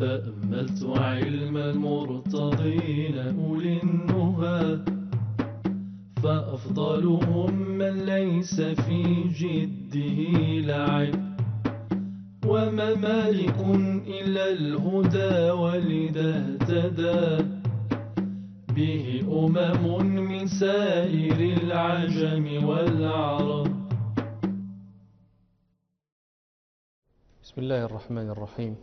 تأملت علم المرتضين أولي النهى، فأفضلهم من ليس في جده لعب، وما مالك إلا الهدى ولذا اهتدى به من سائر العجم والعرب. بسم الله الرحمن الرحيم.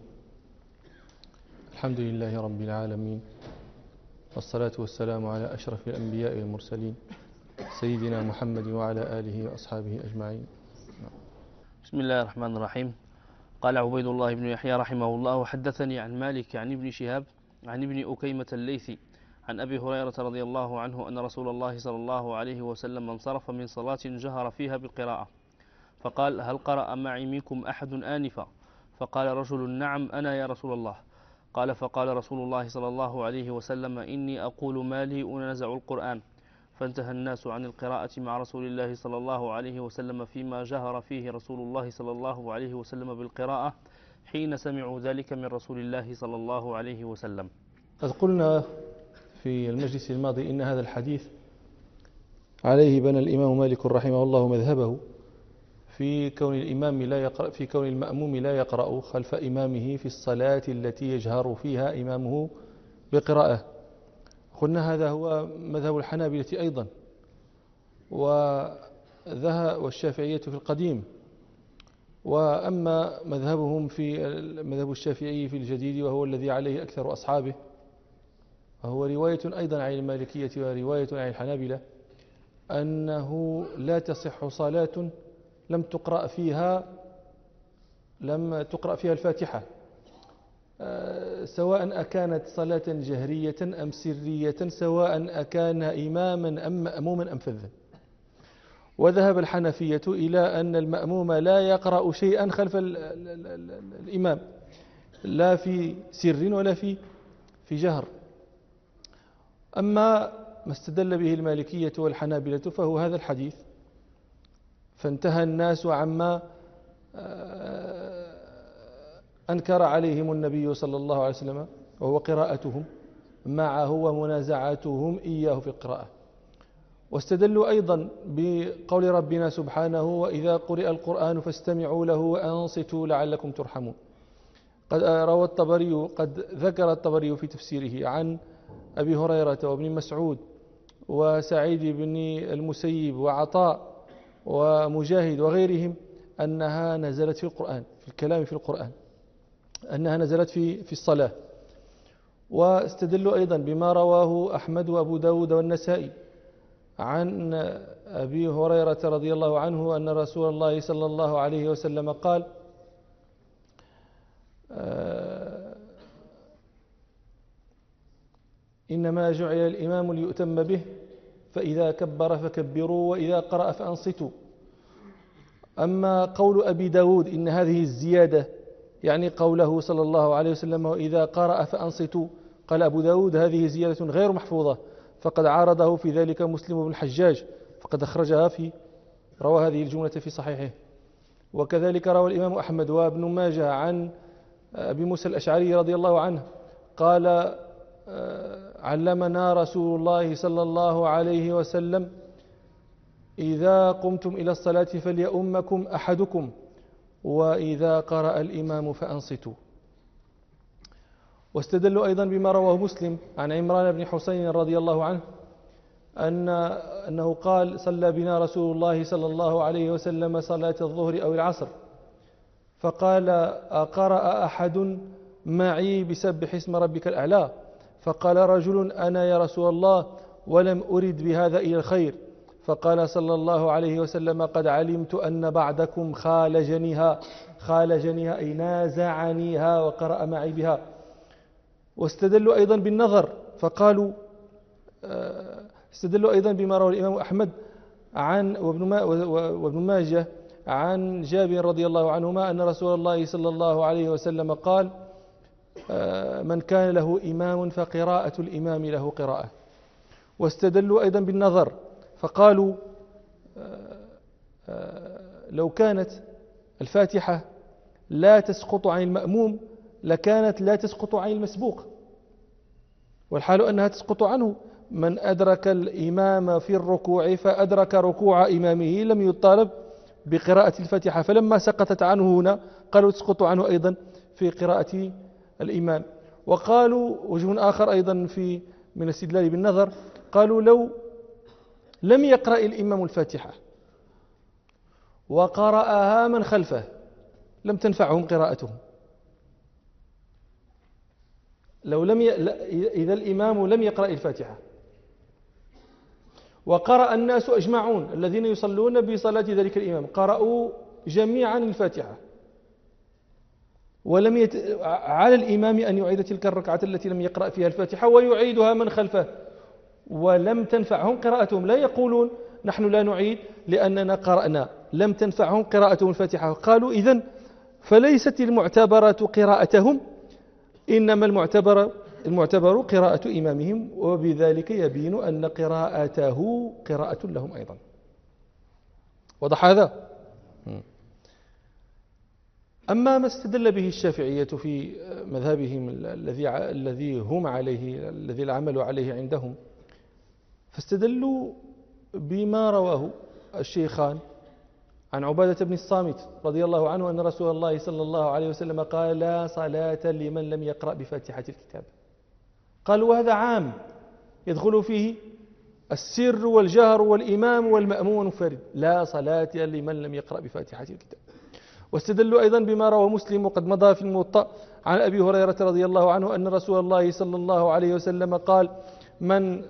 الحمد لله رب العالمين، والصلاة والسلام على أشرف الأنبياء والمرسلين سيدنا محمد وعلى آله وأصحابه أجمعين. بسم الله الرحمن الرحيم. قال عبيد الله بن يحيى رحمه الله: وحدثني عن مالك عن ابن شهاب عن ابن أكيمة الليثي عن أبي هريرة رضي الله عنه أن رسول الله صلى الله عليه وسلم انصرف من صلاة جهر فيها بالقراءة، فقال: هل قرأ معي منكم أحد آنفا؟ فقال رجل: نعم أنا يا رسول الله. قال: فقال رسول الله صلى الله عليه وسلم: إني أقول ما لي أنازع القرآن. فانتهى الناس عن القراءة مع رسول الله صلى الله عليه وسلم فيما جهر فيه رسول الله صلى الله عليه وسلم بالقراءة حين سمعوا ذلك من رسول الله صلى الله عليه وسلم. قد قلنا في المجلس الماضي إن هذا الحديث عليه بنى الإمام مالك رحمه الله مذهبه في كون المأموم لا يقرأ خلف إمامه في الصلاة التي يجهر فيها إمامه بقراءة. قلنا هذا هو مذهب الحنابلة أيضا، والشافعية في القديم. وأما مذهب الشافعي في الجديد، وهو الذي عليه أكثر أصحابه، وهو رواية أيضا عن المالكية ورواية عن الحنابلة، أنه لا تصح صلاة لم تقرأ فيها الفاتحة، سواء أكانت صلاة جهرية أم سرية، سواء أكان إماما أم مأموما أم فذا. وذهب الحنفية إلى أن المأموم لا يقرأ شيئا خلف الإمام، لا في سر ولا في جهر. أما ما استدل به المالكية والحنابلة فهو هذا الحديث: فانتهى الناس عما أنكر عليهم النبي صلى الله عليه وسلم، وهو قراءتهم معه ومنازعتهم إياه في القراءة. واستدلوا أيضا بقول ربنا سبحانه: وإذا قرئ القرآن فاستمعوا له وأنصتوا لعلكم ترحمون. قد ذكر الطبري في تفسيره عن أبي هريرة وابن مسعود وسعيد بن المسيب وعطاء ومجاهد وغيرهم أنها نزلت في القرآن، في الكلام في القرآن، أنها نزلت في الصلاة. واستدلوا أيضا بما رواه أحمد وأبو داود والنسائي عن أبي هريرة رضي الله عنه أن رسول الله صلى الله عليه وسلم قال: إنما جعل الإمام ليؤتم به، فإذا كبر فكبروا وإذا قرأ فأنصتوا. أما قول أبي داود إن هذه الزيادة يعني قوله صلى الله عليه وسلم: وإذا قرأ فأنصتوا، قال أبو داود: هذه زيادة غير محفوظة، فقد عارضه في ذلك مسلم بن الحجاج، فقد أخرجها روى هذه الجملة في صحيحه. وكذلك روى الإمام أحمد وابن ماجه عن أبي موسى الأشعري رضي الله عنه قال: علمنا رسول الله صلى الله عليه وسلم: إذا قمتم إلى الصلاة فليؤمكم أحدكم، وإذا قرأ الإمام فأنصتوا. واستدلوا أيضا بما رواه مسلم عن عمران بن حسين رضي الله عنه أنه قال: صلى بنا رسول الله صلى الله عليه وسلم صلاة الظهر أو العصر، فقال: أقرأ أحد معي بسبح اسم ربك الأعلى؟ فقال رجل: أنا يا رسول الله، ولم أرد بهذا إلى الخير. فقال صلى الله عليه وسلم: قد علمت أن بعدكم خالجنيها أي نازعنيها وقرأ معي بها. واستدلوا أيضا بالنظر، فقالوا استدلوا أيضا بما روى الإمام أحمد وابن ماجه عن جابر رضي الله عنهما أن رسول الله صلى الله عليه وسلم قال: من كان له إمام فقراءة الإمام له قراءة. واستدلوا أيضا بالنظر، فقالوا: لو كانت الفاتحة لا تسقط عن المأموم لكانت لا تسقط عن المسبوق، والحال أنها تسقط عنه. من أدرك الإمام في الركوع فأدرك ركوع إمامه لم يطالب بقراءة الفاتحة، فلما سقطت عنه هنا قالوا تسقط عنه أيضا في قراءة الإمام. وقالوا وجه آخر أيضا من الاستدلال بالنظر، قالوا لو لم يقرأ الإمام الفاتحة وقرأها من خلفه لم تنفعهم قراءتهم. إذا الإمام لم يقرأ الفاتحة وقرأ الناس أجمعون الذين يصلون بصلاة ذلك الإمام قرأوا جميعا الفاتحة، على الإمام أن يعيد تلك الركعة التي لم يقرأ فيها الفاتحة ويعيدها من خلفه، ولم تنفعهم قراءتهم. لا يقولون نحن لا نعيد لأننا قرأنا، لم تنفعهم قراءتهم الفاتحة. قالوا إذن فليست المعتبرة قراءتهم، إنما المعتبر قراءة إمامهم، وبذلك يبين أن قراءته قراءة لهم أيضا. وضح هذا؟ أما ما استدل به الشافعية في مذهبهم الذي هم عليه، الذي العمل عليه عندهم، فاستدلوا بما رواه الشيخان عن عبادة بن الصامت رضي الله عنه أن رسول الله صلى الله عليه وسلم قال: لا صلاة لمن لم يقرأ بفاتحة الكتاب. قالوا وهذا عام يدخل فيه السر والجهر والإمام والمأموم والمنفرد، لا صلاة لمن لم يقرأ بفاتحة الكتاب. واستدلوا أيضا بما روى مسلم وقد مضى في الموطأ عن أبي هريرة رضي الله عنه أن رسول الله صلى الله عليه وسلم قال: من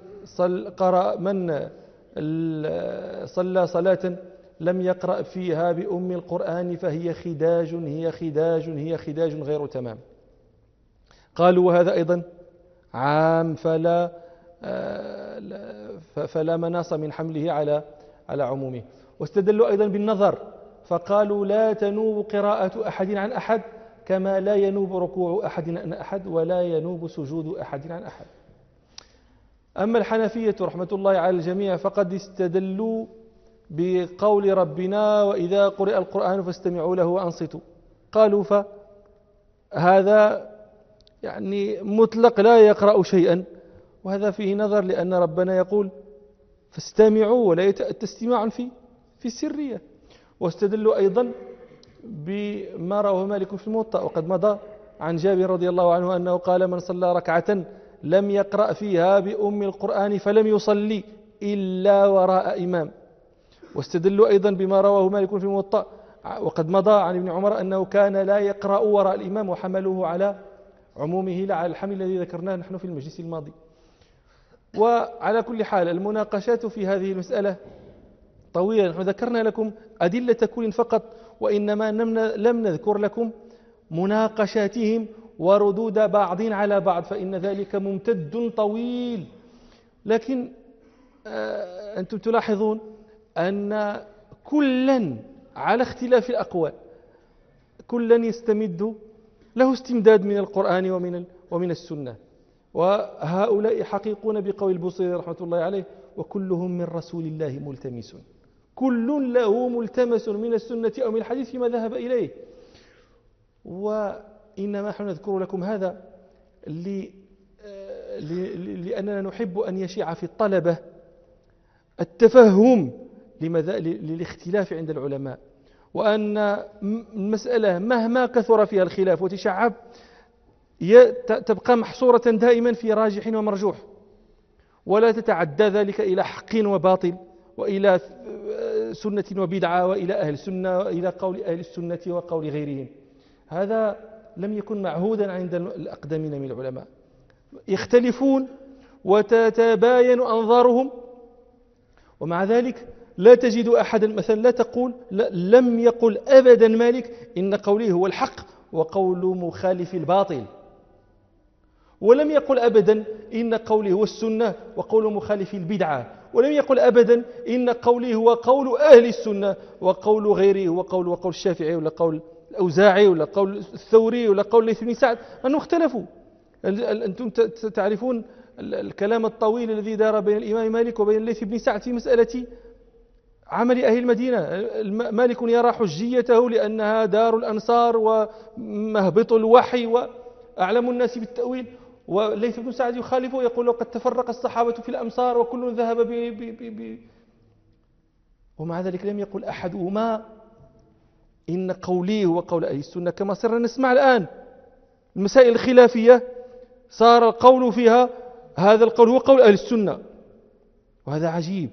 صلى صلاة لم يقرأ فيها بأم القرآن فهي خداج غير تمام. قالوا وهذا أيضا عام فلا مناص من حمله على عمومه. واستدلوا أيضا بالنظر فقالوا: لا تنوب قراءة أحد عن أحد كما لا ينوب ركوع أحد عن أحد ولا ينوب سجود أحد عن أحد. أما الحنفية رحمة الله على الجميع فقد استدلوا بقول ربنا: وإذا قرئ القرآن فاستمعوا له وأنصتوا. قالوا فهذا يعني مطلق لا يقرأ شيئا، وهذا فيه نظر لأن ربنا يقول فاستمعوا ولا يتأتى استماع في السرية. واستدلوا أيضا بما رواه مالك في الموطأ وقد مضى عن جابر رضي الله عنه أنه قال: من صلى ركعة لم يقرأ فيها بأم القرآن فلم يصلي إلا وراء إمام. واستدلوا أيضا بما رواه مالك في الموطأ وقد مضى عن ابن عمر أنه كان لا يقرأ وراء الإمام، وحملوه على عمومه لا على الحمل الذي ذكرناه نحن في المجلس الماضي. وعلى كل حال المناقشات في هذه المسألة طويلة، نحن ذكرنا لكم أدلة كل فقط، وإنما لم نذكر لكم مناقشاتهم وردود بعض على بعض، فإن ذلك ممتد طويل. لكن أنتم تلاحظون أن كلا على اختلاف الأقوال كلا يستمد له استمداد من القرآن ومن السنة، وهؤلاء حقيقون بقول البوصيري رحمة الله عليه: وكلهم من رسول الله ملتمس، كل له ملتمس من السنة أو من الحديث فيما ذهب إليه. وإنما نحن نذكر لكم هذا لأننا نحب أن يشيع في الطلبة التفهم للاختلاف عند العلماء، وأن المسألة مهما كثر فيها الخلاف وتشعب تبقى محصورة دائما في راجح ومرجوح، ولا تتعدى ذلك إلى حق وباطل وإلى سنة وبدعة وإلى أهل السنة وإلى قول أهل السنة وقول غيرهم. هذا لم يكن معهودا عند الأقدمين من العلماء، يختلفون وتتباين أنظارهم، ومع ذلك لا تجد أحدا مثلا لا تقول لم يقل أبدا مالك إن قوله هو الحق وقول مخالف الباطل، ولم يقل أبدا إن قوله هو السنة وقول مخالف البدعة، ولم يقل أبدا إن قوله هو قول أهل السنة وقول غيره هو وقول الشافعي ولا قول الأوزاعي ولا قول الثوري ولا قول ليث بن سعد، أنهم اختلفوا. أنتم تعرفون الكلام الطويل الذي دار بين الإمام مالك وبين ليث بن سعد في مسألة عمل أهل المدينة. مالك يرى حجيته لأنها دار الأنصار ومهبط الوحي أعلم الناس بالتأويل. وليث بن سعد يخالفه يقول وقد تفرق الصحابة في الأمصار وكل ذهب ومع ذلك لم يقل أحدهما إن قولي هو قول أهل السنة كما صرنا نسمع الآن. المسائل الخلافية صار القول فيها هذا القول هو قول أهل السنة، وهذا عجيب،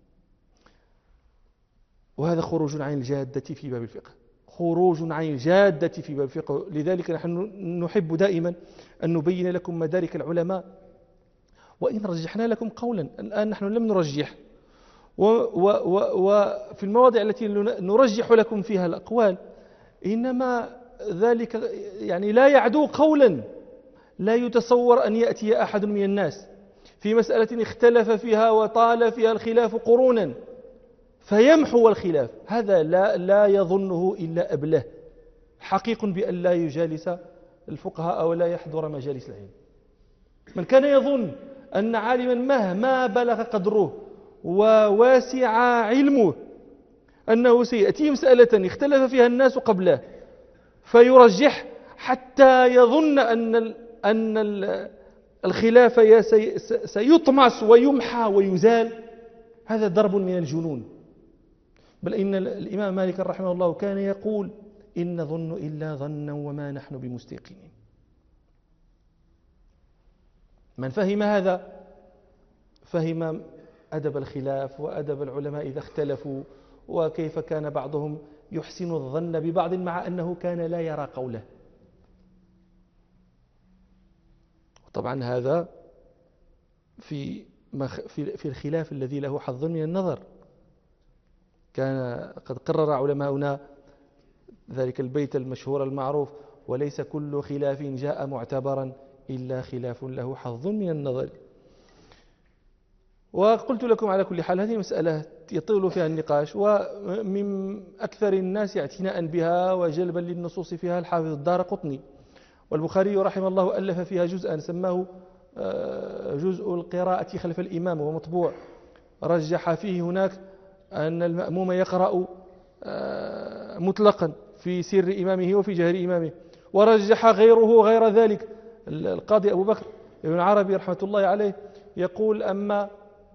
وهذا خروج عن الجادة في باب الفقه، خروج عن الجادة في باب الفقه. لذلك نحن نحب دائما أن نبين لكم مدارك العلماء، وإن رجحنا لكم قولا الآن نحن لم نرجح، وفي المواضع التي نرجح لكم فيها الأقوال إنما ذلك يعني لا يعدو قولا لا يتصور أن يأتي أحد من الناس في مسألة اختلف فيها وطال فيها الخلاف قرونا فيمحو الخلاف. هذا لا يظنه إلا أبله حقيق بأن لا يجالس الفقهاء أو لا يحضر مجالس العلم. من كان يظن أن عالما مهما بلغ قدره وواسع علمه أنه سيأتي مسألة اختلف فيها الناس قبله فيرجح حتى يظن أن الخلاف سيطمس ويمحى ويزال، هذا ضرب من الجنون. بل إن الإمام مالك رحمه الله كان يقول إن نظن إلا ظنا وما نحن بمستيقنين. من فهم هذا فهم أدب الخلاف وأدب العلماء إذا اختلفوا، وكيف كان بعضهم يحسن الظن ببعض مع أنه كان لا يرى قوله. طبعا هذا في الخلاف الذي له حظ من النظر. كان قد قرر علماؤنا ذلك البيت المشهور المعروف: وليس كل خلاف جاء معتبرا إلا خلاف له حظ من النظر. وقلت لكم على كل حال هذه مسألة يطول فيها النقاش، ومن أكثر الناس اعتناء بها وجلبا للنصوص فيها الحافظ الدارقطني، والبخاري رحمه الله ألف فيها جزءا سماه جزء القراءة خلف الإمام، ومطبوع. رجح فيه هناك أن المأموم يقرأ مطلقا في سر إمامه وفي جهر إمامه، ورجح غيره غير ذلك. القاضي أبو بكر ابن عربي رحمة الله عليه يقول أما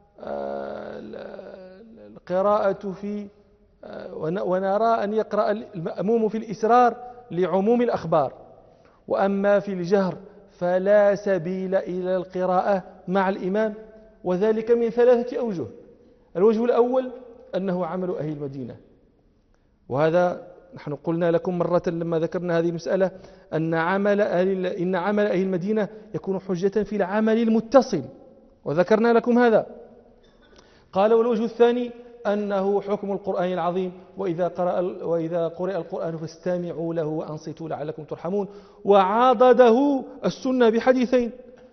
القراءة في ونرى أن يقرأ المأموم في الإسرار لعموم الأخبار، وأما في الجهر فلا سبيل إلى القراءة مع الإمام، وذلك من 3 أوجه. الوجه الأول أنه عمل أهل المدينة، وهذا نحن قلنا لكم مرة لما ذكرنا هذه المسألة إن عمل أهل المدينة يكون حجة في العمل المتصل، وذكرنا لكم هذا. قال والوجه الثاني أنه حكم القرآن العظيم: وإذا قرئ القرآن فاستمعوا له وأنصتوا لعلكم ترحمون. وعاضده السنة بحديثين: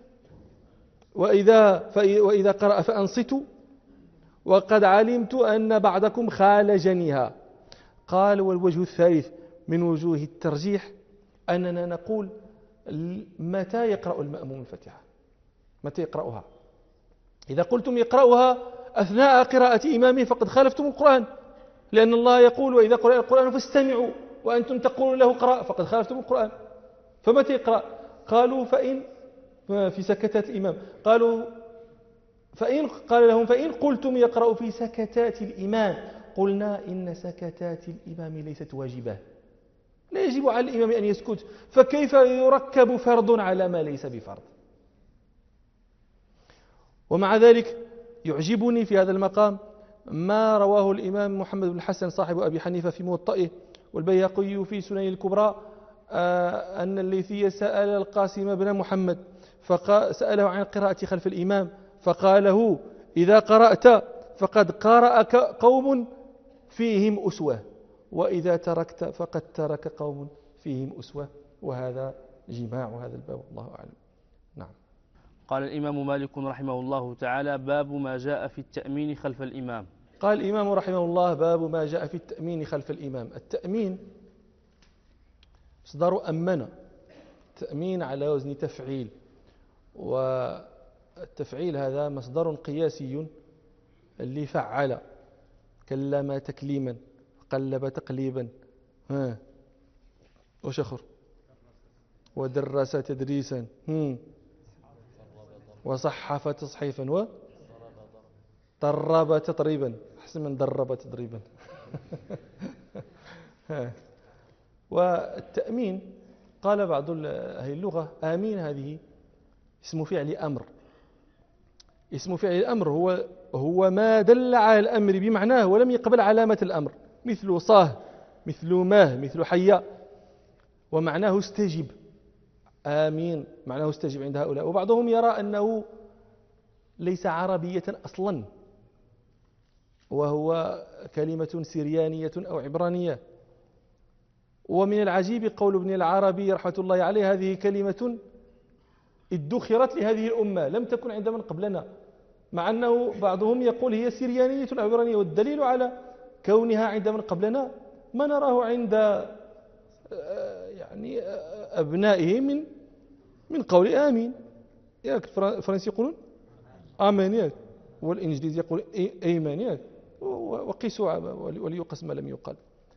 وإذا قرأ فأنصتوا وقد علمت أن بعضكم خالجنيها. قال والوجه الثالث من وجوه الترجيح أننا نقول متى يقرأ المأموم الفاتحة، متى يقرأها. إذا قلتم يقرأها أثناء قراءة إمامه فقد خالفتم القرآن، لأن الله يقول وإذا قرأ القرآن فاستمعوا، وأنتم تقولون له قراء، فقد خالفتم القرآن. فمتى يقرأ؟ قالوا فإن في سكتات الإمام، قال لهم فإن قلتم يقرأ في سكتات الإمام قلنا إن سكتات الإمام ليست واجبة، لا يجب على الإمام أن يسكت، فكيف يركب فرض على ما ليس بفرض؟ ومع ذلك يعجبني في هذا المقام ما رواه الإمام محمد بن الحسن صاحب أبي حنيفة في موطئه، والبيهقي في سنن الكبرى، أن الليثي سأل القاسم بن محمد فسأله عن القراءة خلف الإمام فقال له: إذا قرأت فقد قرأ قوم فيهم أسوة، وإذا تركت فقد ترك قوم فيهم أسوة. وهذا جماع هذا الباب، والله أعلم. نعم. قال الإمام مالك رحمه الله تعالى: باب ما جاء في التأمين خلف الإمام. قال الإمام رحمه الله: باب ما جاء في التأمين خلف الإمام. التأمين مصدر أمن، تأمين على وزن تفعيل، والتفعيل هذا مصدر قياسي لفعل، كلم تكليما، قلب تقليبا، وش آخر؟ ودرس تدريسا وصحف تصحيفا وطرب تطريبا. أحسن من درب تدريبا. والتأمين قال بعض أهل اللغة آمين هذه اسم فعل أمر. اسم فعل الأمر هو ما دل على الأمر بمعناه ولم يقبل علامة الأمر، مثل صاه، مثل ماه، مثل حيا، ومعناه استجب. آمين معناه استجب عند هؤلاء. وبعضهم يرى أنه ليس عربية أصلا، وهو كلمة سريانية أو عبرانية. ومن العجيب قول ابن العربي رحمة الله عليه: هذه كلمة ادخرت لهذه الأمة، لم تكن عند من قبلنا، مع أنه بعضهم يقول هي سريانية عبرانية. والدليل على كونها عند من قبلنا ما نراه عند يعني أبنائه من قول آمين. الفرنسي يقولون آمين، والإنجليزي يقول أيمان، وقيسوا وليقس ما لم يقال.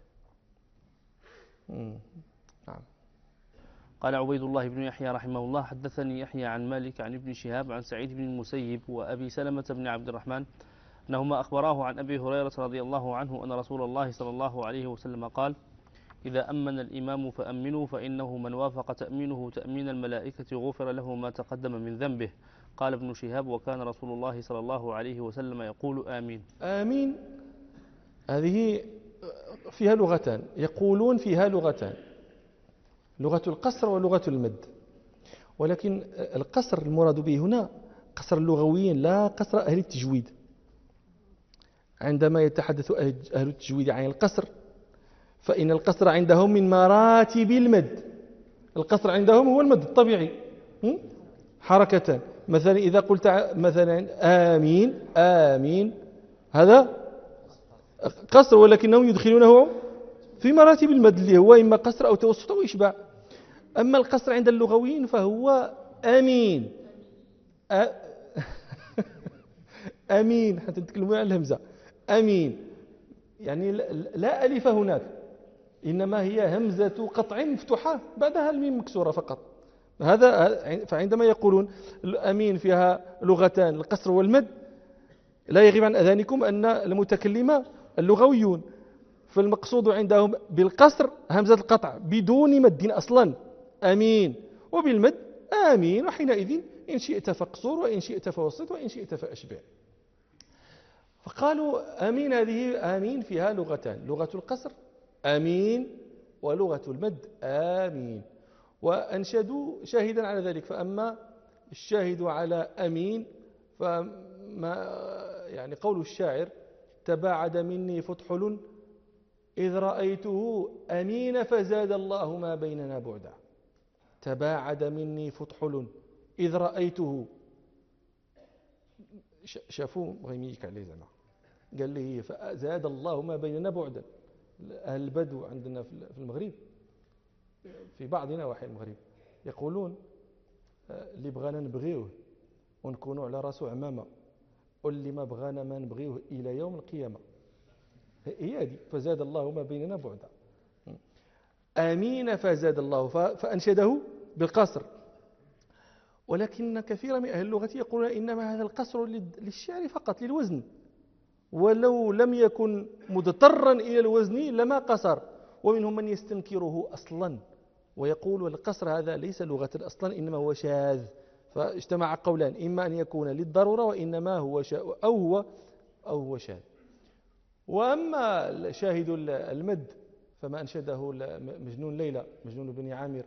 نعم. قال عبيد الله بن يحيى رحمه الله: حدثني يحيى عن مالك عن ابن شهاب عن سعيد بن المسيب وأبي سلمة بن عبد الرحمن أنهما أخبراه عن أبي هريرة رضي الله عنه أن رسول الله صلى الله عليه وسلم قال: إذا أمن الإمام فأمنوا، فإنه من وافق تأمينه تأمين الملائكة غفر له ما تقدم من ذنبه. قال ابن شهاب: وكان رسول الله صلى الله عليه وسلم يقول آمين. آمين هذه فيها لغتان، يقولون فيها لغتان: لغة القصر ولغة المد. ولكن القصر المراد به هنا قصر اللغويين لا قصر أهل التجويد. عندما يتحدث أهل التجويد عن القصر فإن القصر عندهم من مراتب المد. القصر عندهم هو المد الطبيعي، حركتان. مثلا إذا قلت مثلا آمين، آمين هذا قصر، ولكنهم يدخلونه في مراتب المد اللي هو إما قصر أو توسط أو إشباع. أما القصر عند اللغويين فهو أمين. أمين حتى تتكلموا عن الهمزة. أمين يعني لا ألف هناك، إنما هي همزة قطع مفتوحة بعدها الميم مكسورة فقط. فعندما يقولون الأمين فيها لغتان القصر والمد، لا يغيب عن أذهانكم أن المتكلمة اللغويون، فالمقصود عندهم بالقصر همزة القطع بدون مد أصلا أمين، وبالمد آمين، وحينئذ إن شئت فاقصر وإن شئت فوسط وإن شئت فأشبع. فقالوا آمين هذه آمين فيها لغتان: لغة القصر آمين ولغة المد آمين. وأنشدوا شاهدا على ذلك. فأما الشاهد على أمين فما يعني قول الشاعر: تباعد مني فتحل إذ رأيته أمين فزاد الله ما بيننا بعدا. تباعد مني فتحل إذ رأيته، شافوه غيميك عليه زعما، قال لي فزاد الله ما بيننا بعدا. أهل البدو عندنا في المغرب، في بعض نواحي المغرب، يقولون اللي بغانا نبغيوه ونكونوا على راسه عمامة، واللي ما بغانا ما نبغيوه إلى يوم القيامة. هي هذه فزاد الله ما بيننا بعدا. آمين فزاد الله، فأنشده بالقصر. ولكن كثيرا من أهل اللغة يقولون إنما هذا القصر للشعر فقط، للوزن، ولو لم يكن مضطرا إلى الوزن لما قصر. ومنهم من يستنكره أصلا ويقول القصر هذا ليس لغة أصلا، إنما هو شاذ. فاجتمع قولان: إما أن يكون للضرورة وإنما هو أو هو شاذ. وأما شاهد المد فما أنشده مجنون ليلى، مجنون بن عامر: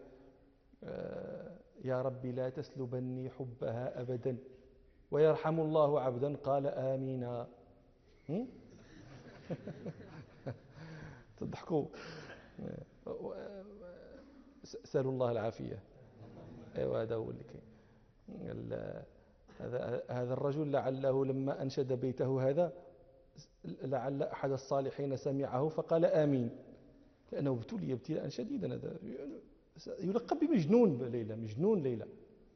يا ربي لا تسلبني حبها أبدا ويرحم الله عبدا قال آمين. تضحكوا، سألوا الله العافية. أيوة هذا هو اللي كاين. هذا الرجل لعله لما أنشد بيته هذا لعل أحد الصالحين سمعه فقال آمين، لأنه ابتلي ابتلاء شديدا. هذا يلقب بمجنون ليلى، مجنون ليلى.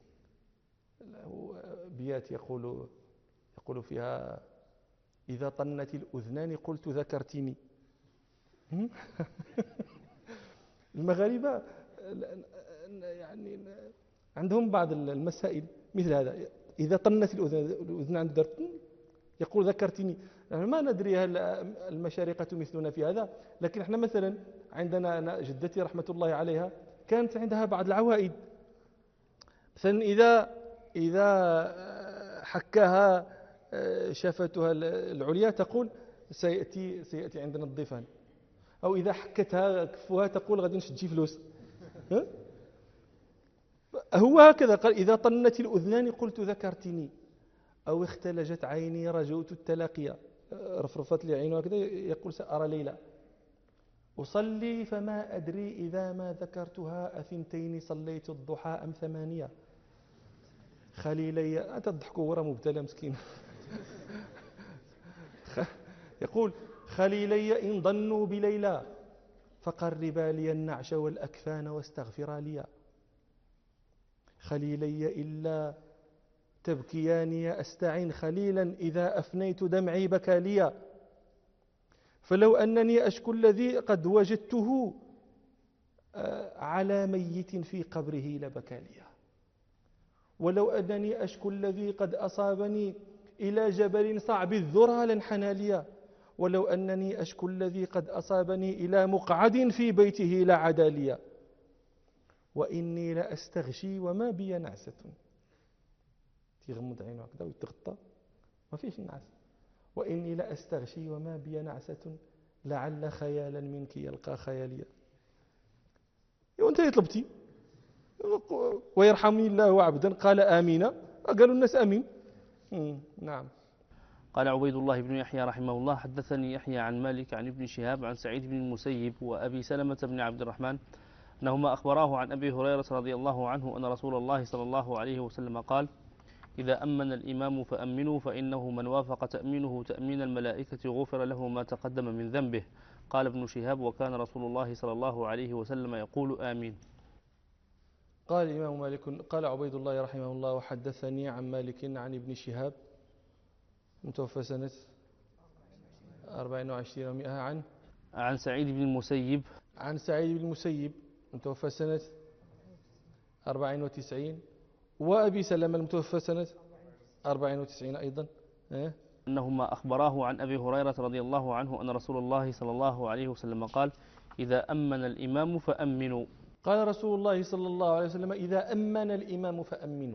بيات يقول فيها: إذا طنت الأذنان قلت ذكرتني. المغاربة يعني عندهم بعض المسائل مثل هذا. إذا طنت الأذن عند درت يقول ذكرتني. يعني ما ندري هل المشارقة مثلنا في هذا، لكن احنا مثلا عندنا أنا جدتي رحمة الله عليها كانت عندها بعض العوائد، مثلا إذا حكاها شفتها العليا تقول سيأتي عندنا الضيفان، أو إذا حكتها كفوها تقول غادي نشد شي فلوس. هو هكذا قال: إذا طنت الأذنان قلت ذكرتني، أو اختلجت عيني رجوت التلاقيا. رفرفت لي عينه هكذا يقول: سأرى ليلى أصلي فما أدري إذا ما ذكرتها أثنتين صليت الضحى أم 8. خليلي أتضحكوا ورا مبتلى مسكين. يقول: خليلي إن ظنوا بليلى فقربا لي النعش والأكفان واستغفرا لي. خليلي إلا تبكياني أستعين خليلا إذا أفنيت دمعي بكى لي. فلو أنني أشكو الذي قد وجدته على ميت في قبره لبكى لي. ولو أنني أشكو الذي قد أصابني إلى جبل صعب الذرى لانحنى لي. ولو أنني أشكو الذي قد أصابني إلى مقعد في بيته لعدا لي. وإني لأستغشي وما بي نعسة. يغمض عينه هكذا ويتغطى ما فيش نعس. وإني لأستغشي وما بي نعسة لعل خيالا منك يلقى خياليا. وانت يطلبتي ويرحمني الله عبدا قال آمين، قالوا الناس آمين. نعم. قال عبيد الله بن يحيى رحمه الله: حدثني يحيى عن مالك عن ابن شهاب عن سعيد بن المسيب وأبي سلمة بن عبد الرحمن أنهما أخبراه عن أبي هريرة رضي الله عنه أن رسول الله صلى الله عليه وسلم قال: إذا أمن الإمام فأمنوا فإنه من وافق تأمينه تأمين الملائكة غفر له ما تقدم من ذنبه. قال ابن شهاب: وكان رسول الله صلى الله عليه وسلم يقول آمين. قال الإمام مالك: قال عبيد الله رحمه الله: وحدثني عن مالك عن ابن شهاب متوفى سنة 24 و100 عن سعيد بن المسيب عن سعيد بن المسيب متوفى سنة 94، وأبي سلمة المتوفى سنة 94 أيضا. أنهما أخبراه عن أبي هريرة رضي الله عنه أن رسول الله صلى الله عليه وسلم قال: إذا أمن الإمام فأمنوا. قال رسول الله صلى الله عليه وسلم: إذا أمن الإمام فأمنوا.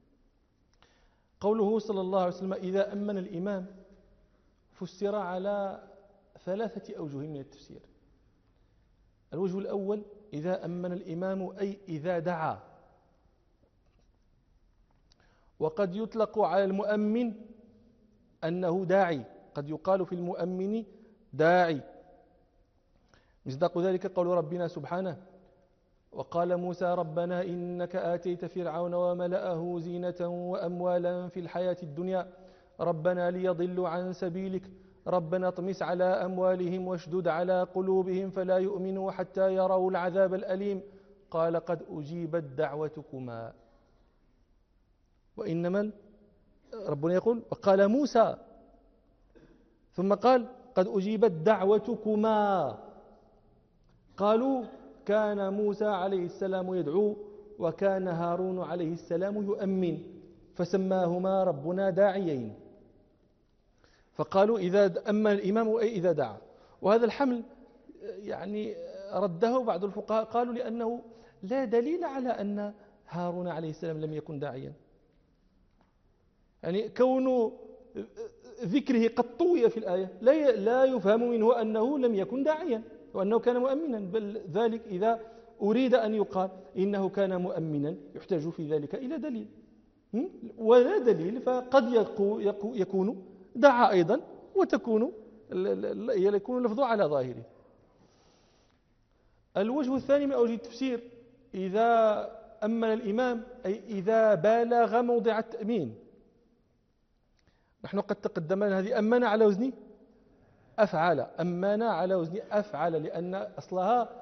قوله صلى الله عليه وسلم إذا أمن الإمام فسر على 3 أوجه من التفسير. الوجه الأول: إذا أمن الإمام أي إذا دعا. وقد يطلق على المؤمن أنه داعي، قد يقال في المؤمن داعي. مصداق ذلك قول ربنا سبحانه: وقال موسى ربنا إنك آتيت فرعون وملأه زينة وأموالا في الحياة الدنيا ربنا ليضلوا عن سبيلك ربنا اطمس على أموالهم واشدد على قلوبهم فلا يؤمنوا حتى يروا العذاب الأليم قال قد أجيبت دعوتكما. وإنما ربنا يقول: وقال موسى، ثم قال: قد أجيبت دعوتكما. قالوا: كان موسى عليه السلام يدعو وكان هارون عليه السلام يؤمن، فسماهما ربنا داعيين. فقالوا إذا أمن الإمام أي إذا دعا. وهذا الحمل يعني رده بعض الفقهاء، قالوا لأنه لا دليل على أن هارون عليه السلام لم يكن داعيا، يعني كون ذكره قد طوي في الآية لا يفهم منه أنه لم يكن داعيا وأنه كان مؤمنا، بل ذلك إذا أريد أن يقال إنه كان مؤمنا يحتاج في ذلك إلى دليل، ولا دليل فقد يكون دعا أيضا وتكون يكون اللفظ على ظاهره. الوجه الثاني من أوجه التفسير: إذا أمن الإمام أي إذا بالغ موضع التأمين. نحن قد تقدم لنا هذه أمن على وزن أفعل، أمن على وزن أفعل لأن أصلها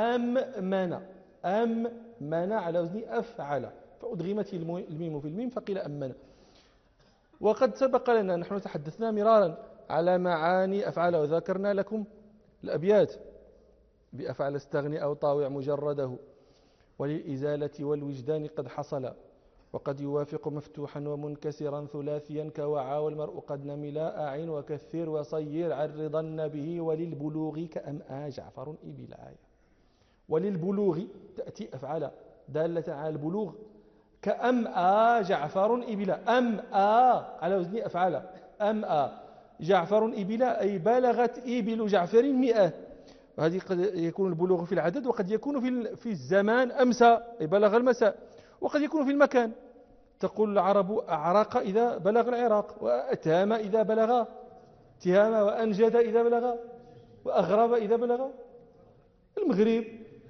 أمن على وزن أفعل فأدغمت الميم في الميم فقيل أمن. وقد سبق لنا نحن تحدثنا مرارا على معاني أفعل وذكرنا لكم الأبيات: بأفعل استغني أو طاوع مجرده وللإزالة والوجدان قد حصل، وقد يوافق مفتوحا ومنكسرا ثلاثيا كوعى والمرء قد نملا أعين وكثر وصير عرضن به وللبلوغ كأمآ جعفر إبلاء. وللبلوغ تأتي أفعال دالة على البلوغ كأمآ جعفر إبلاء، أمآ على وزن أفعال، أمآ جعفر إبلاء أي بلغت إبل جعفر 100. وهذه قد يكون البلوغ في العدد، وقد يكون في الزمان أمسى أي بلغ المساء، وقد يكون في المكان. تقول العرب أعرق إذا بلغ العراق، وأتام إذا بلغ تهام، وأنجد إذا بلغ، وأغرب إذا بلغ المغرب.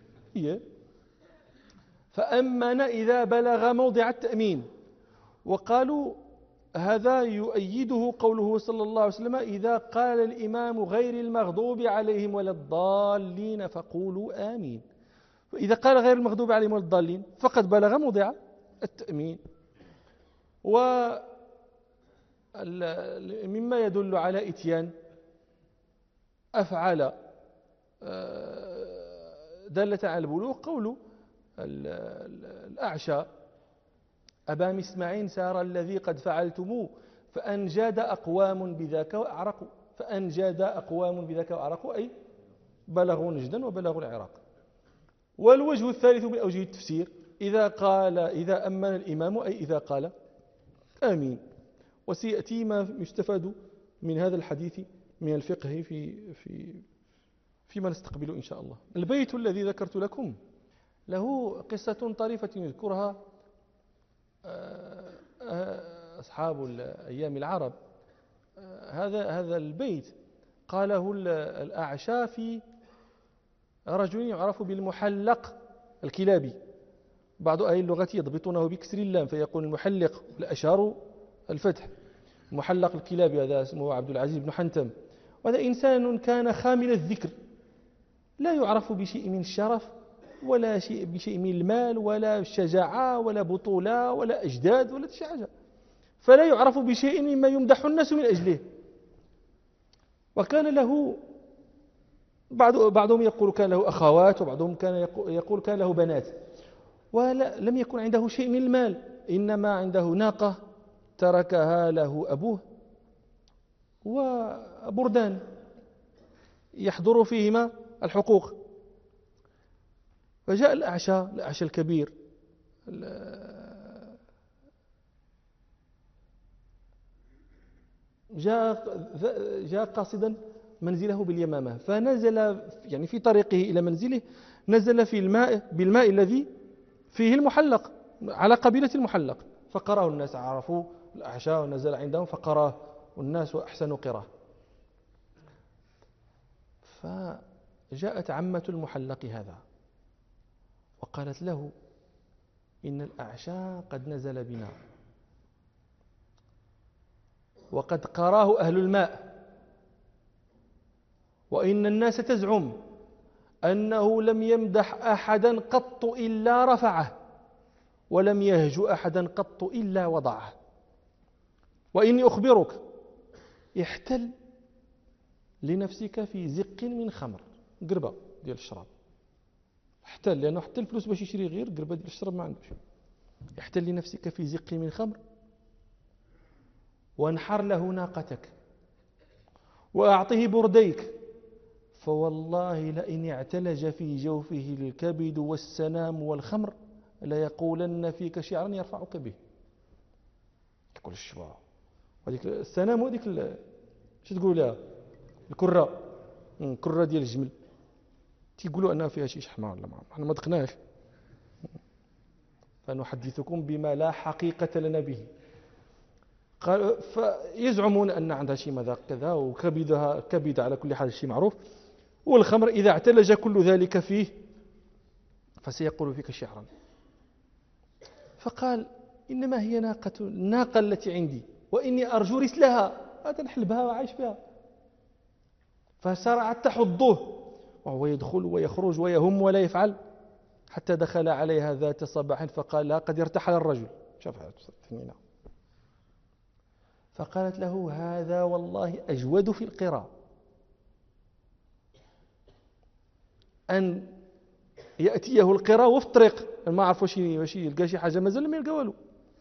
فأمن إذا بلغ موضع التأمين. وقالوا هذا يؤيده قوله صلى الله عليه وسلم إذا قال الإمام غير المغضوب عليهم ولا الضالين فقولوا آمين. وإذا قال غير المغضوب عليهم ولا الضالين فقد بلغ موضع التأمين. ومما يدل على إتيان أفعال دالة على البلوغ قول الأعشى أبا مسمعين سار الذي قد فعلتموه فأنجاد أقوام بذاك وأعرقوا، فأنجاد أقوام بذاك وأعرقوا أي بلغوا نجدا وبلغوا العراق. والوجه الثالث من أوجه التفسير إذا أمن الإمام أي إذا قال آمين. وسيأتي ما يستفاد من هذا الحديث من الفقه فيما نستقبل إن شاء الله. البيت الذي ذكرت لكم له قصة طريفة يذكرها أصحاب أيام العرب. هذا البيت قاله الأعشى في رجل يعرف بالمحلق الكلابي. بعض أهل اللغة يضبطونه بكسر اللام فيقول المحلق، الأشهر الفتح. المحلق الكلابي هذا اسمه عبد العزيز بن حنتم، وهذا إنسان كان خامل الذكر، لا يعرف بشيء من الشرف ولا بشيء من المال ولا شجاعة ولا بطولة ولا أجداد ولا حاجة، فلا يعرف بشيء مما يمدح الناس من أجله. وكان له بعضهم يقول كان له أخوات، وبعضهم كان يقول كان له بنات، ولم يكن عنده شيء من المال، إنما عنده ناقة تركها له أبوه وبردان يحضر فيهما الحقوق. فجاء الأعشى الكبير جاء قاصدا منزله باليمامة، فنزل يعني في طريقه إلى منزله نزل في بالماء الذي فيه المحلق على قبيلة المحلق، فقرأه الناس، عرفوا الأعشى ونزل عندهم فقرأه الناس وأحسنوا قراءة. فجاءت عمة المحلق هذا وقالت له إن الأعشى قد نزل بنا وقد قراه أهل الماء، وإن الناس تزعم أنه لم يمدح أحدا قط إلا رفعه، ولم يهجو أحدا قط إلا وضعه. وإني أخبرك احتل لنفسك في زق من خمر، قربة ديال الشراب، احتل، لأنه حتى الفلوس باش يشري غير قربة ديال الشراب ما عندوش. احتل لنفسك في زق من خمر وانحر له ناقتك وأعطه برديك، فوالله لئن اعتلج في جوفه الكبد والسنام والخمر ليقولن فيك شعرا يرفعك به. تقول الشباب وهذيك السنام وهذيك شو تقول لها الكرة ديال الجمل، تيقولوا أنها فيها شي شحمة ولا ما ما دقناش. فنحدثكم بما لا حقيقة لنا به. قال فيزعمون أن عندها شي مذاق كذا، وكبدها كبد على كل حال شيء معروف، والخمر إذا اعتلج كل ذلك فيه فسيقول فيك شعرا. فقال إنما هي الناقة التي عندي وإني أرجو رسلها، هذا نحلبها وعايش بها. فسرعت تحضه وهو يدخل ويخرج ويهم ولا يفعل، حتى دخل عليها ذات صباح فقال لها قد ارتحل الرجل، شافها تثنينا. فقالت له هذا والله أجود في القراء، أن يأتيه القراء وفي الطريق ما عرف واش يلقى شي حاجة مازال ما يلقى والو.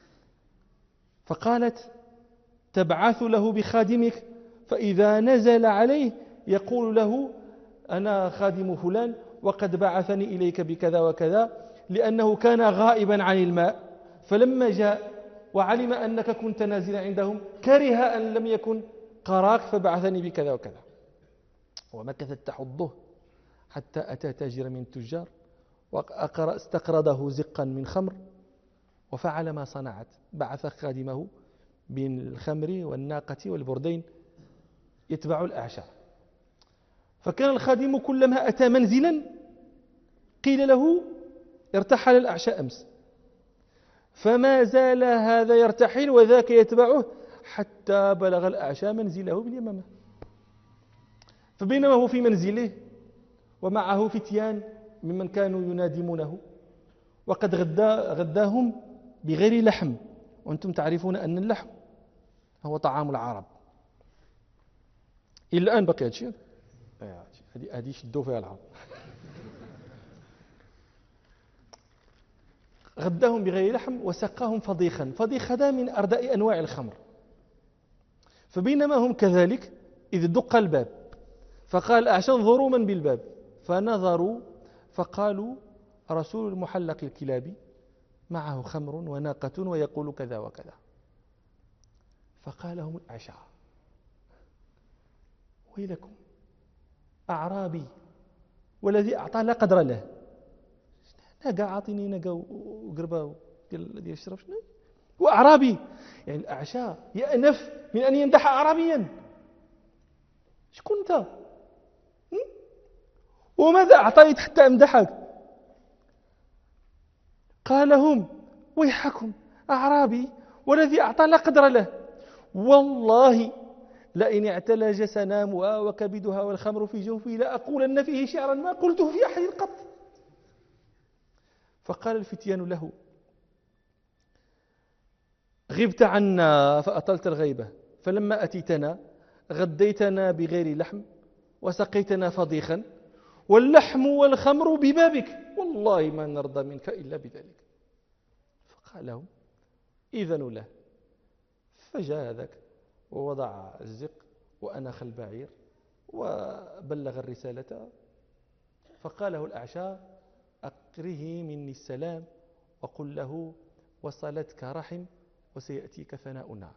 فقالت تبعث له بخادمك فإذا نزل عليه يقول له أنا خادم فلان وقد بعثني إليك بكذا وكذا، لأنه كان غائبا عن الماء، فلما جاء وعلم أنك كنت نازلا عندهم كره أن لم يكن قراك فبعثني بكذا وكذا. ومكثت تحضه حتى أتى تاجر من التجار واستقرضه زقا من خمر، وفعل ما صنعت، بعث خادمه بالخمر والناقة والبردين يتبع الأعشار. فكان الخادم كلما أتى منزلا قيل له ارتحل الأعشى أمس، فما زال هذا يرتحل وذاك يتبعه حتى بلغ الأعشى منزله باليمامة. فبينما هو في منزله ومعه فتيان ممن كانوا ينادمونه وقد غداهم بغير لحم، وأنتم تعرفون أن اللحم هو طعام العرب إلى الآن بقي هذا الشيء، هذه شدوا فيها العرب. غداهم بغير لحم وسقاهم فضيخا، فضيخ هذا من أرداء أنواع الخمر. فبينما هم كذلك إذ دق الباب فقال الأعشى انظروا من بالباب، فنظروا فقالوا رسول المحلق الكلابي معه خمر وناقة ويقول كذا وكذا. فقال لهم الأعشى ويلكم أعرابي والذي أعطى لا قدر له، نقا عاطيني نقا وقربة ديال الشرب شنو وأعرابي، يعني الأعشى يأنف من أن يمدح أعرابيا. شكون أنت؟ وماذا أعطيت حتى أمدحك؟ قال لهم ويحكم أعرابي والذي أعطى لا قدر له، والله لئن اعتلج سنامها وكبدها والخمر في جوفي لأقولن فيه شعرا ما قلته في أحد قط. فقال الفتيان له غبت عنا فأطلت الغيبة، فلما أتيتنا غديتنا بغير لحم وسقيتنا فضيخا واللحم والخمر ببابك، والله ما نرضى منك إلا بذلك. فقال لهم إذنوا له. فجاء ذاك ووضع الزق وأنخ البعير وبلغ الرسالة، فقال له الأعشى أقره مني السلام وقل له وصلتك رحم وسيأتيك ثناؤنا.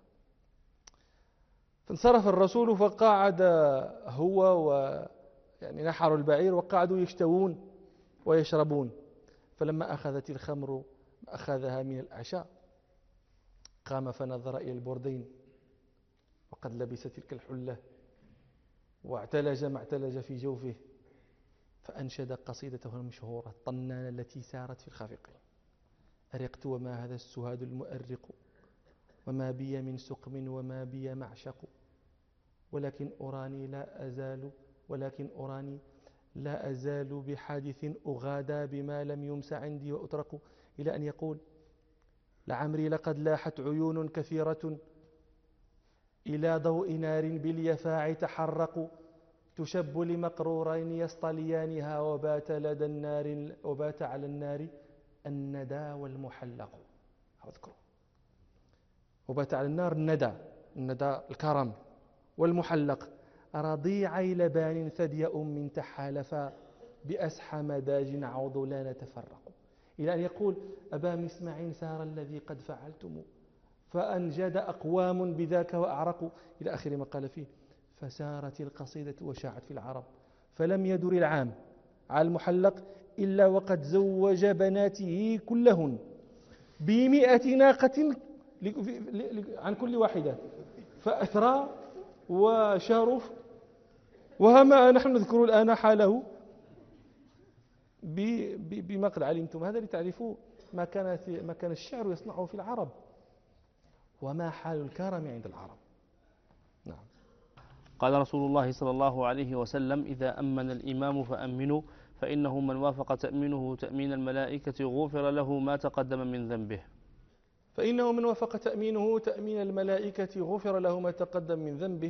فانصرف الرسول فقعد هو يعني نحروا البعير وقعدوا يشتوون ويشربون. فلما أخذت الخمر أخذها من الأعشى قام فنظر إلى البردين وقد لبس تلك الحلة واعتلج ما اعتلج في جوفه، فأنشد قصيدته المشهورة الطنانة التي سارت في الخافقين: أرقت وما هذا السهاد المؤرق وما بي من سقم وما بي معشق، ولكن أراني لا أزال بحادث أغادى بما لم يمس عندي وأترك، إلى أن يقول: لعمري لقد لاحت عيون كثيرة إلى ضوء نار باليفاع تحرق، تشب لمقرورين يصطليانها وبات على النار الندى والمحلق. اذكروا، وبات على النار الندى الكرم والمحلق، رضيعي لبان ثدي أم تحالفا بأسحى مداج عوض لا نتفرق، إلى أن يقول: أبا مسمع سار الذي قد فعلتم فأنجد أقوام بذاك وأعرقوا، إلى آخر ما قال فيه. فسارت القصيدة وشاعت في العرب، فلم يدر العام على المحلق إلا وقد زوج بناته كلهن ب100 ناقة عن كل واحدة، فأثرى وشرف. وهما نحن نذكر الآن حاله بما قد علمتم، هذا لتعرفوا ما كان الشعر يصنعه في العرب وما حال الكرم عند العرب. نعم. قال رسول الله صلى الله عليه وسلم: إذا أمن الإمام فأمنوا، فإنه من وافق تأمينه تأمين الملائكة غفر له ما تقدم من ذنبه. فإنه من وافق تأمينه تأمين الملائكة غفر له ما تقدم من ذنبه.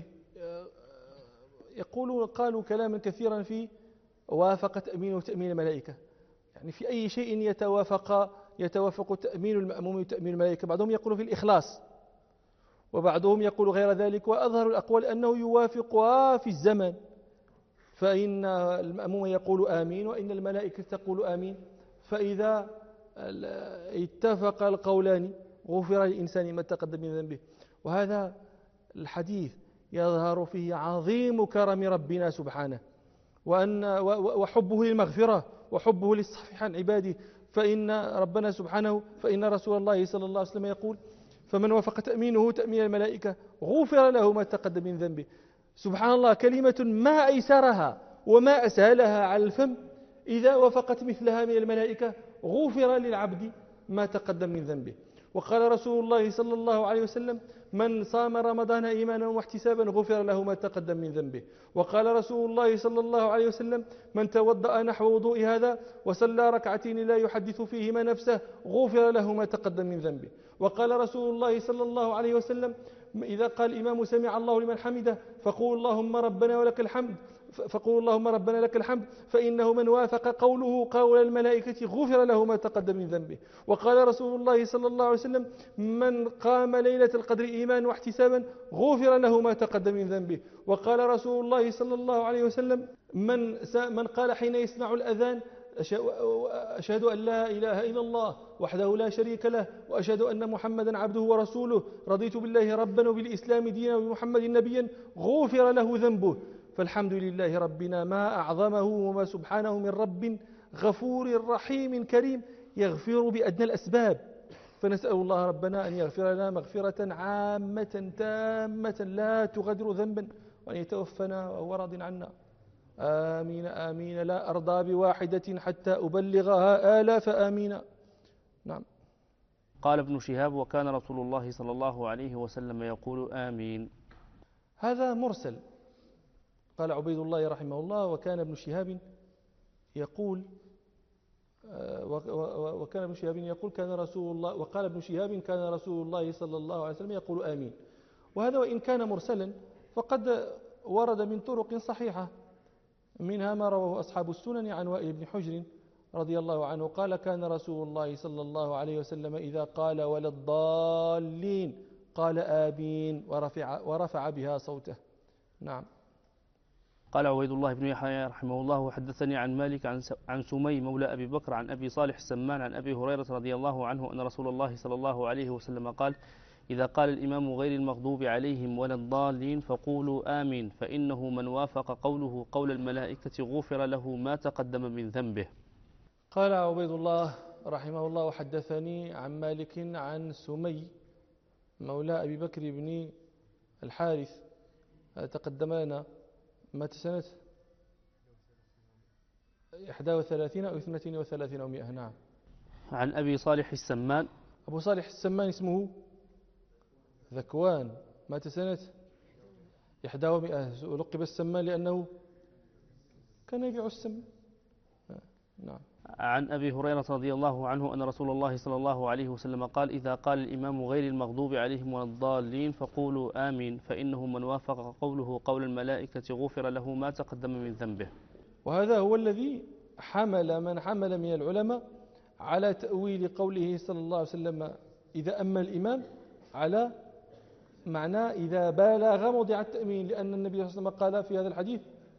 قالوا كلاما كثيرا في وافق تأمينه تأمين الملائكة، يعني في أي شيء يتوافق تأمين المأموم وتأمين الملائكة. بعضهم يقول في الإخلاص، وبعضهم يقول غير ذلك، وأظهر الأقوال أنه يوافقها في الزمن، فإن المأموم يقول آمين وإن الملائكة تقول آمين، فإذا اتفق القولان غفر للإنسان ما تقدم من ذنبه. وهذا الحديث يظهر فيه عظيم كرم ربنا سبحانه وحبه للمغفرة وحبه للصفح عن عباده. فإن ربنا سبحانه، فإن رسول الله صلى الله عليه وسلم يقول: فمن وافق تأمينه تأمين الملائكة غفر له ما تقدم من ذنبه. سبحان الله، كلمة ما أيسرها وما أسهلها على الفم، إذا وافقت مثلها من الملائكة غفر للعبد ما تقدم من ذنبه. وقال رسول الله صلى الله عليه وسلم: من صام رمضان إيمانا واحتسابا غفر له ما تقدم من ذنبه. وقال رسول الله صلى الله عليه وسلم: من توضأ نحو وضوء هذا وصلى ركعتين لا يحدث فيهما نفسه غفر له ما تقدم من ذنبه. وقال رسول الله صلى الله عليه وسلم: إذا قال الإمام سمع الله لمن حمده فقول اللهم ربنا ولك الحمد، فقول اللهم ربنا لك الحمد، فإنه من وافق قوله قول الملائكة غفر له ما تقدم من ذنبه. وقال رسول الله صلى الله عليه وسلم: من قام ليلة القدر إيمانا واحتسابا غفر له ما تقدم من ذنبه. وقال رسول الله صلى الله عليه وسلم: من قال حين يسمع الأذان: أشهد أن لا إله إلا الله وحده لا شريك له وأشهد أن محمدا عبده ورسوله، رضيت بالله ربا وبالإسلام دينا وبمحمد نبيا، غفر له ذنبه. فالحمد لله ربنا، ما أعظمه وما سبحانه من رب غفور رحيم كريم يغفر بأدنى الأسباب. فنسأل الله ربنا أن يغفر لنا مغفرة عامة تامة لا تغادر ذنبا، وأن يتوفنا وهو راض عنا. آمين آمين. لا أرضى بواحدة حتى أبلغها آلاف آمين. نعم. قال ابن شهاب: وكان رسول الله صلى الله عليه وسلم يقول آمين. هذا مرسل. قال عبيد الله رحمه الله: وكان ابن شهاب يقول وكان ابن شهاب يقول كان رسول الله، وقال ابن شهاب كان رسول الله صلى الله عليه وسلم يقول آمين. وهذا وإن كان مرسلا فقد ورد من طرق صحيحة، منها ما رواه أصحاب السنن عن وائل بن حجر رضي الله عنه قال: كان رسول الله صلى الله عليه وسلم إذا قال ولا الضالين قال آمين ورفع بها صوته. نعم. قال عبيد الله بن يحيى رحمه الله: وحدثني عن مالك عن سمي مولى أبي بكر عن أبي صالح السمان عن أبي هريرة رضي الله عنه أن رسول الله صلى الله عليه وسلم قال: إذا قال الإمام غير المغضوب عليهم ولا الضالين فقولوا آمين، فإنه من وافق قوله قول الملائكة غفر له ما تقدم من ذنبه. قال عبيد الله رحمه الله: وحدثني عن مالك عن سمي مولى أبي بكر بن الحارث، تقدم لنا مات سنة 31 أو 32 أو 100. نعم. عن أبي صالح السمان. أبو صالح السمان اسمه ذكوان، مات سنة 100. ولقب السمان لأنه كان يبيع السمان. نعم. عن أبي هريرة رضي الله عنه أن رسول الله صلى الله عليه وسلم قال: إذا قال الإمام غير المغضوب عليهم ولا الضالين فقولوا آمين، فإنه من وافق قوله قول الملائكة غفر له ما تقدم من ذنبه. وهذا هو الذي حمل من حمل من العلماء على تأويل قوله صلى الله عليه وسلم إذا أما الإمام على معنى إذا بالغ موضع التأمين، لأن النبي صلى الله عليه وسلم قال في هذا الحديث: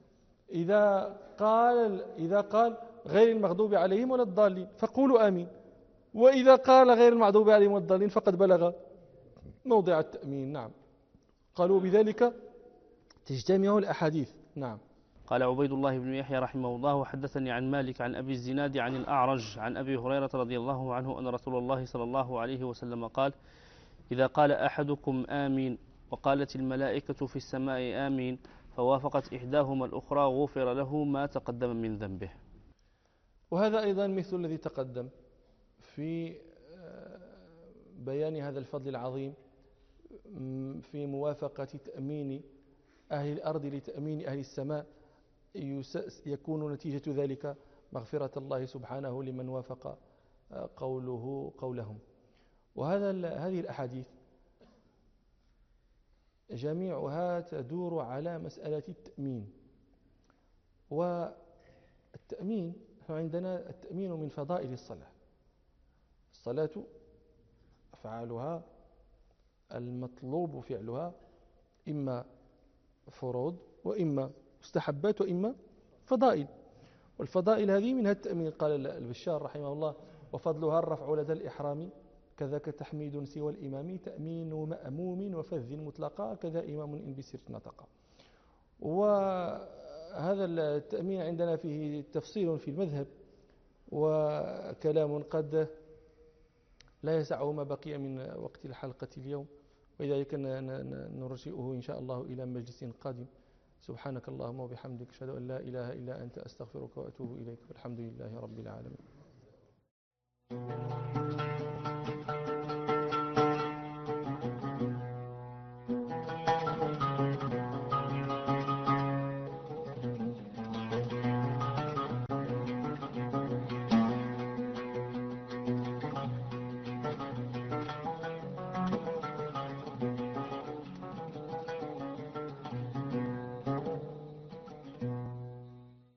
إذا قال غير المغضوب عليهم ولا الضالين فقولوا آمين، وإذا قال غير المغضوب عليهم ولا الضالين فقد بلغ موضع التأمين. نعم. قالوا بذلك تجتمع الأحاديث. نعم. قال عبيد الله بن يحيى رحمه الله: وحدثني عن مالك عن أبي الزناد عن الأعرج عن أبي هريرة رضي الله عنه أن رسول الله صلى الله عليه وسلم قال: إذا قال أحدكم آمين وقالت الملائكة في السماء آمين فوافقت إحداهما الأخرى غفر له ما تقدم من ذنبه. وهذا أيضا مثل الذي تقدم في بيان هذا الفضل العظيم في موافقة تأمين أهل الأرض لتأمين أهل السماء، يكون نتيجة ذلك مغفرة الله سبحانه لمن وافق قولهم. هذه الأحاديث جميعها تدور على مسألة التأمين. والتأمين نحن عندنا التأمين من فضائل الصلاة. الصلاة أفعالها المطلوب فعلها إما فروض وإما مستحبات وإما فضائل، والفضائل هذه منها التأمين. قال البشار رحمه الله: وفضلها الرفع لدى الإحرام، كذاك تحميد سوى الإمام، تأمين مأموم وفذ مطلقا، كذا إمام إن بسر نطقا. وهذا التأمين عندنا فيه تفصيل في المذهب وكلام قد لا يسعه ما بقي من وقت الحلقة اليوم، ولذلك نرجئه إن شاء الله إلى مجلس قادم. سبحانك اللهم وبحمدك، أشهد أن لا إله إلا أنت، أستغفرك وأتوب إليك، والحمد لله رب العالمين.